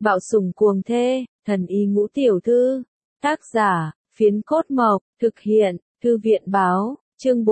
Bạo sủng cuồng thê, thần y ngũ tiểu thư. Tác giả, Phiến Cốt Mộc, thực hiện, Thư viện báo, chương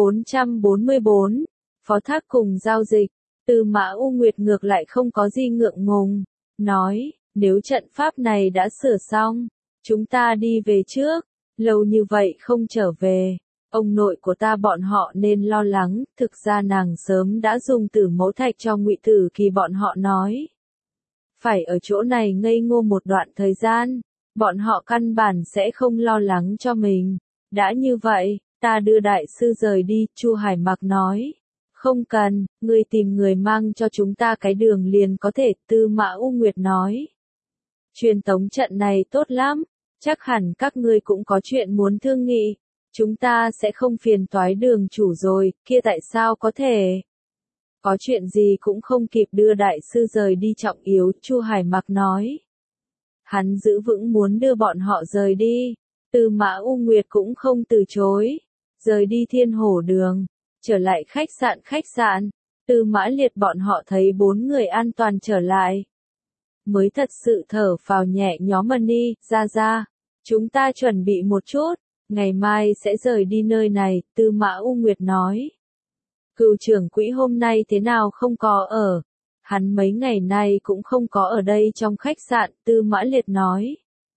444. Phó thác cùng giao dịch. Tư Mã U Nguyệt ngược lại không có gì ngượng ngùng. Nói, nếu trận pháp này đã sửa xong, chúng ta đi về trước. Lâu như vậy không trở về. Ông nội của ta bọn họ nên lo lắng, thực ra nàng sớm đã dùng Tử Mẫu Thạch cho Ngụy Tử Kỳ bọn họ nói. Phải ở chỗ này ngây ngô một đoạn thời gian, bọn họ căn bản sẽ không lo lắng cho mình. Đã như vậy, ta đưa đại sư rời đi, Chu Hải Mặc nói. Không cần, ngươi tìm người mang cho chúng ta cái đường liền có thể, Tư Mã U Nguyệt nói. Truyền tống trận này tốt lắm, chắc hẳn các ngươi cũng có chuyện muốn thương nghị. Chúng ta sẽ không phiền toái đường chủ rồi, kia tại sao có thể? Có chuyện gì cũng không kịp đưa đại sư rời đi trọng yếu, Chu Hải Mặc nói. Hắn giữ vững muốn đưa bọn họ rời đi. Tư Mã U Nguyệt cũng không từ chối. Rời đi Thiên Hổ Đường. Trở lại khách sạn. Tư Mã Liệt bọn họ thấy 4 người an toàn trở lại. Mới thật sự thở phào nhẹ nhõm đi, ra. Chúng ta chuẩn bị một chút. Ngày mai sẽ rời đi nơi này, Tư Mã U Nguyệt nói. Cửu trưởng quỹ hôm nay thế nào không có ở? Hắn mấy ngày nay cũng không có ở đây trong khách sạn, Tư Mã Liệt nói.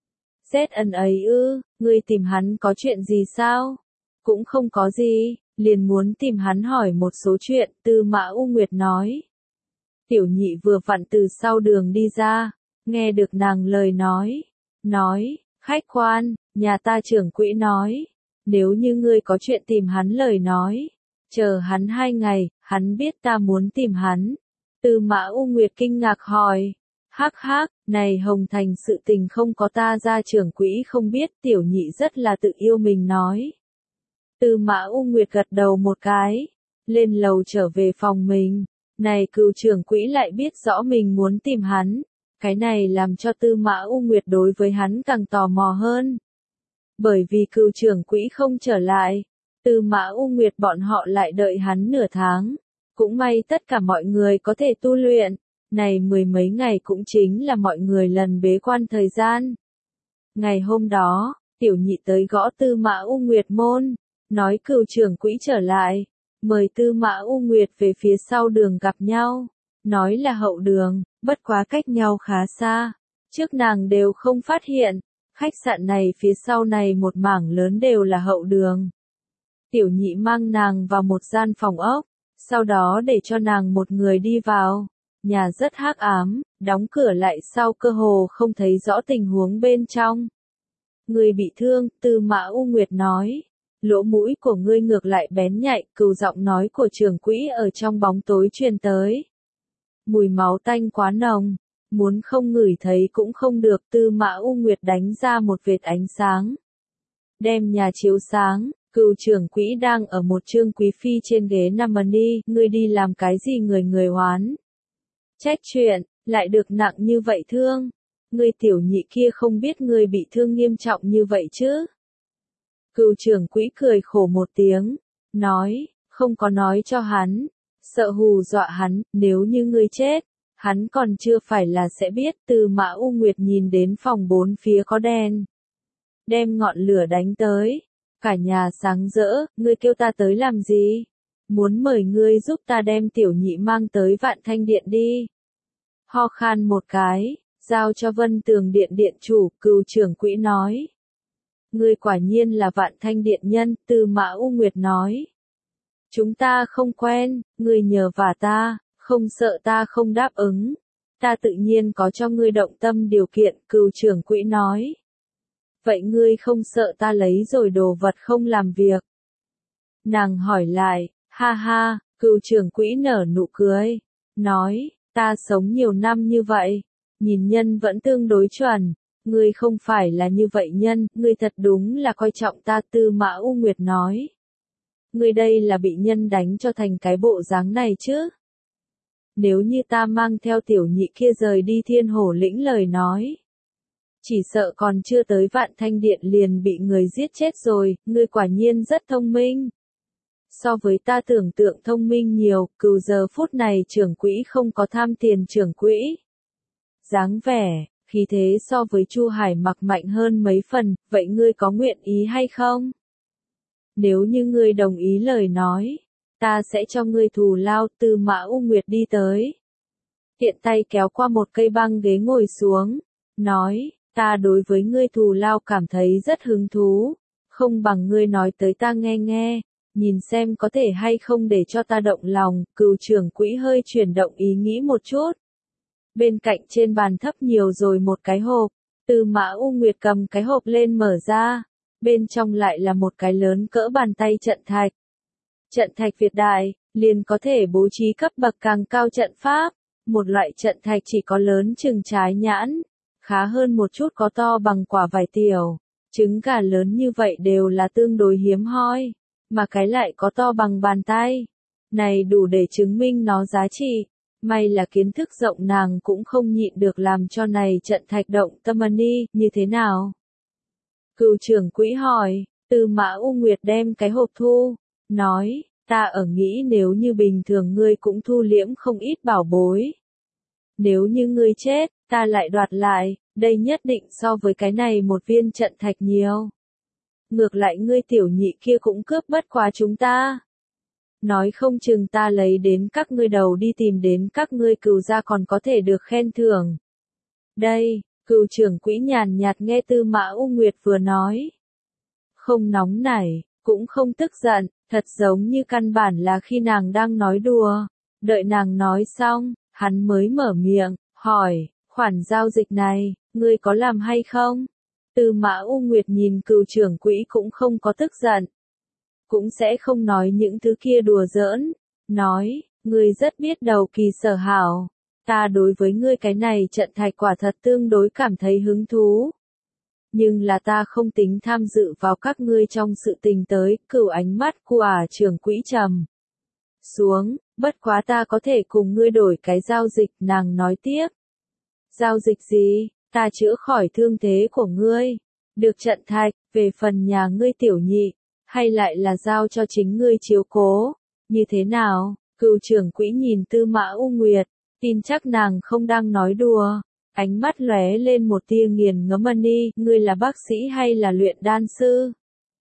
ZN ấy ư, ngươi tìm hắn có chuyện gì sao? Cũng không có gì, liền muốn tìm hắn hỏi một số chuyện, Tư Mã U Nguyệt nói. Tiểu nhị vừa vặn từ sau đường đi ra, nghe được nàng lời nói, khách quan, nhà ta trưởng quỹ nói, nếu như ngươi có chuyện tìm hắn lời nói, chờ hắn 2 ngày, hắn biết ta muốn tìm hắn. Tư Mã U Nguyệt kinh ngạc hỏi, hắc, này Hồng Thành sự tình không có ta ra trưởng quỹ không biết, tiểu nhị rất là tự yêu mình nói. Tư Mã U Nguyệt gật đầu một cái, lên lầu trở về phòng mình, này cửu trưởng quỹ lại biết rõ mình muốn tìm hắn, cái này làm cho Tư Mã U Nguyệt đối với hắn càng tò mò hơn. Bởi vì cửu trưởng quỹ không trở lại, Tư Mã U Nguyệt bọn họ lại đợi hắn nửa tháng. Cũng may tất cả mọi người có thể tu luyện, này 10 mấy ngày cũng chính là mọi người lần bế quan thời gian. Ngày hôm đó, tiểu nhị tới gõ Tư Mã U Nguyệt môn, nói cửu trưởng quỹ trở lại, mời Tư Mã U Nguyệt về phía sau đường gặp nhau, nói là hậu đường, bất quá cách nhau khá xa, trước nàng đều không phát hiện, khách sạn này phía sau này một mảng lớn đều là hậu đường. Tiểu nhị mang nàng vào một gian phòng ốc, sau đó để cho nàng một người đi vào, nhà rất hắc ám, đóng cửa lại sau cơ hồ không thấy rõ tình huống bên trong. Người bị thương, Tư Mã U Nguyệt nói, lỗ mũi của ngươi ngược lại bén nhạy, cừu giọng nói của trưởng quỹ ở trong bóng tối truyền tới. Mùi máu tanh quá nồng, muốn không ngửi thấy cũng không được, Tư Mã U Nguyệt đánh ra một vệt ánh sáng. Đem nhà chiếu sáng. Cửu trưởng quỹ đang ở một trương quý phi trên ghế nằm đi, ngươi đi làm cái gì người oán? Trách chuyện, lại được nặng như vậy thương. Ngươi tiểu nhị kia không biết ngươi bị thương nghiêm trọng như vậy chứ? Cửu trưởng quỹ cười khổ một tiếng, nói, không có nói cho hắn, sợ hù dọa hắn, nếu như ngươi chết, hắn còn chưa phải là sẽ biết. Tư Mã U Nguyệt nhìn đến phòng 4 phía có đèn, đem ngọn lửa đánh tới. Cả nhà sáng rỡ, ngươi kêu ta tới làm gì? Muốn mời ngươi giúp ta đem tiểu nhị mang tới Vạn Thanh Điện đi. Ho khan một cái, giao cho Vân Tường Điện điện chủ, cửu trưởng quỹ nói. Ngươi quả nhiên là Vạn Thanh Điện nhân, Tư Mã U Nguyệt nói. Chúng ta không quen, ngươi nhờ vả ta, không sợ ta không đáp ứng. Ta tự nhiên có cho ngươi động tâm điều kiện, cửu trưởng quỹ nói. Vậy ngươi không sợ ta lấy rồi đồ vật không làm việc? Nàng hỏi lại, ha, cửu trưởng quỹ nở nụ cười, nói, ta sống nhiều năm như vậy, nhìn nhân vẫn tương đối chuẩn, ngươi không phải là như vậy nhân, ngươi thật đúng là coi trọng ta, Tư Mã U Nguyệt nói. Ngươi đây là bị nhân đánh cho thành cái bộ dáng này chứ? Nếu như ta mang theo tiểu nhị kia rời đi Thiên Hổ lĩnh lời nói. Chỉ sợ còn chưa tới Vạn Thanh Điện liền bị người giết chết rồi, ngươi quả nhiên rất thông minh. So với ta tưởng tượng thông minh nhiều, cừu giờ phút này trưởng quỹ không có tham tiền trưởng quỹ. Dáng vẻ, khí thế so với Chu Hải Mặc mạnh hơn mấy phần, vậy ngươi có nguyện ý hay không? Nếu như ngươi đồng ý lời nói, ta sẽ cho ngươi thù lao. Tư Mã U Nguyệt đi tới, tiện tay kéo qua một cây băng ghế ngồi xuống, nói, ta đối với ngươi thù lao cảm thấy rất hứng thú, không bằng ngươi nói tới ta nghe nghe, nhìn xem có thể hay không để cho ta động lòng. Cửu trưởng quỹ hơi chuyển động ý nghĩ một chút. Bên cạnh trên bàn thấp nhiều rồi một cái hộp, Tư Mã U Nguyệt cầm cái hộp lên mở ra, bên trong lại là một cái lớn cỡ bàn tay trận thạch. Trận thạch Việt đại, liền có thể bố trí cấp bậc càng cao trận pháp, một loại trận thạch chỉ có lớn chừng trái nhãn, khá hơn một chút có to bằng quả vải tiểu, trứng gà lớn như vậy đều là tương đối hiếm hoi, mà cái lại có to bằng bàn tay. Này đủ để chứng minh nó giá trị. May là kiến thức rộng nàng cũng không nhịn được làm cho này trận thạch động tâm đi, như thế nào? Cửu trưởng quỹ hỏi, Tư Mã U Nguyệt đem cái hộp thu, nói, ta ở nghĩ nếu như bình thường ngươi cũng thu liễm không ít bảo bối. Nếu như ngươi chết, ta lại đoạt lại, đây nhất định so với cái này một viên trận thạch nhiều. Ngược lại ngươi tiểu nhị kia cũng cướp bất quá chúng ta. Nói không chừng ta lấy đến các ngươi đầu đi tìm đến các ngươi Cửu gia còn có thể được khen thưởng. Đây, Cửu trưởng quỹ nhàn nhạt nghe Tư Mã U Nguyệt vừa nói. Không nóng nảy, cũng không tức giận, thật giống như căn bản là khi nàng đang nói đùa. Đợi nàng nói xong, hắn mới mở miệng, hỏi, khoản giao dịch này, ngươi có làm hay không? Tư Mã U Nguyệt nhìn Cửu trưởng quỹ cũng không có tức giận. Cũng sẽ không nói những thứ kia đùa giỡn, nói, ngươi rất biết đầu kỳ sở hảo, ta đối với ngươi cái này trận thạch quả thật tương đối cảm thấy hứng thú. Nhưng là ta không tính tham dự vào các ngươi trong sự tình tới. Cửu ánh mắt của trưởng quỹ trầm xuống, bất quá ta có thể cùng ngươi đổi cái giao dịch. Nàng nói tiếp, giao dịch gì? Ta chữa khỏi thương thế của ngươi, được trận thạch, về phần nhà ngươi tiểu nhị, hay lại là giao cho chính ngươi chiếu cố, như thế nào? Cửu trưởng quỹ nhìn Tư Mã U Nguyệt, tin chắc nàng không đang nói đùa, ánh mắt lóe lên một tia nghiền ngẫm đi, ngươi là bác sĩ hay là luyện đan sư?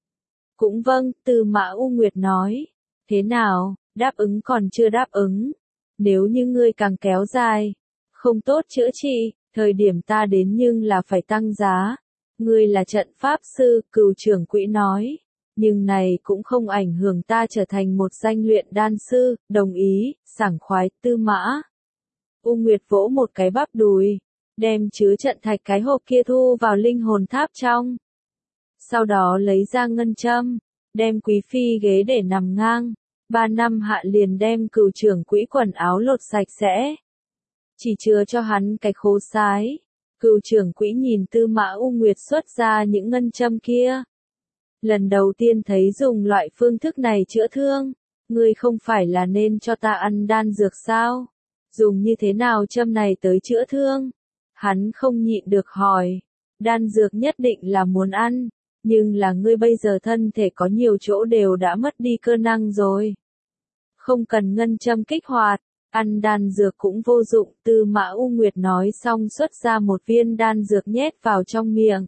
Cũng vâng, Tư Mã U Nguyệt nói, thế nào, đáp ứng còn chưa đáp ứng, nếu như ngươi càng kéo dài, không tốt chữa trị, thời điểm ta đến nhưng là phải tăng giá. Ngươi là trận pháp sư, Cửu trưởng quỹ nói. Nhưng này cũng không ảnh hưởng ta trở thành một danh luyện đan sư. Đồng ý, sảng khoái. Tư Mã U Nguyệt vỗ một cái bắp đùi, đem chứa trận thạch cái hộp kia thu vào linh hồn tháp trong. Sau đó lấy ra ngân châm, đem quý phi ghế để nằm ngang. 3 năm hạ liền đem Cửu trưởng quỹ quần áo lột sạch sẽ, chỉ chừa cho hắn cái khố sái. Cửu trưởng quỹ nhìn Tư Mã U Nguyệt xuất ra những ngân châm kia. Lần đầu tiên thấy dùng loại phương thức này chữa thương, ngươi không phải là nên cho ta ăn đan dược sao? Dùng như thế nào châm này tới chữa thương? Hắn không nhịn được hỏi, đan dược nhất định là muốn ăn, nhưng là ngươi bây giờ thân thể có nhiều chỗ đều đã mất đi cơ năng rồi. Không cần ngân châm kích hoạt, ăn đan dược cũng vô dụng. Tư Mã U Nguyệt nói xong xuất ra một viên đan dược nhét vào trong miệng.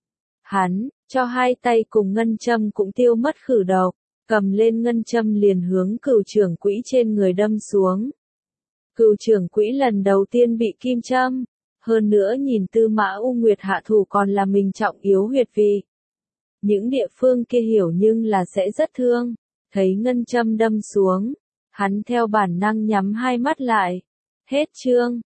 Hắn, cho hai tay cùng ngân châm cũng tiêu mất khử độc, cầm lên ngân châm liền hướng Cửu trưởng quỹ trên người đâm xuống. Cửu trưởng quỹ lần đầu tiên bị kim châm, hơn nữa nhìn Tư Mã U Nguyệt hạ thủ còn là mình trọng yếu huyệt vị. Những địa phương kia hiểu nhưng là sẽ rất thương, thấy ngân châm đâm xuống, hắn theo bản năng nhắm hai mắt lại. Hết chương.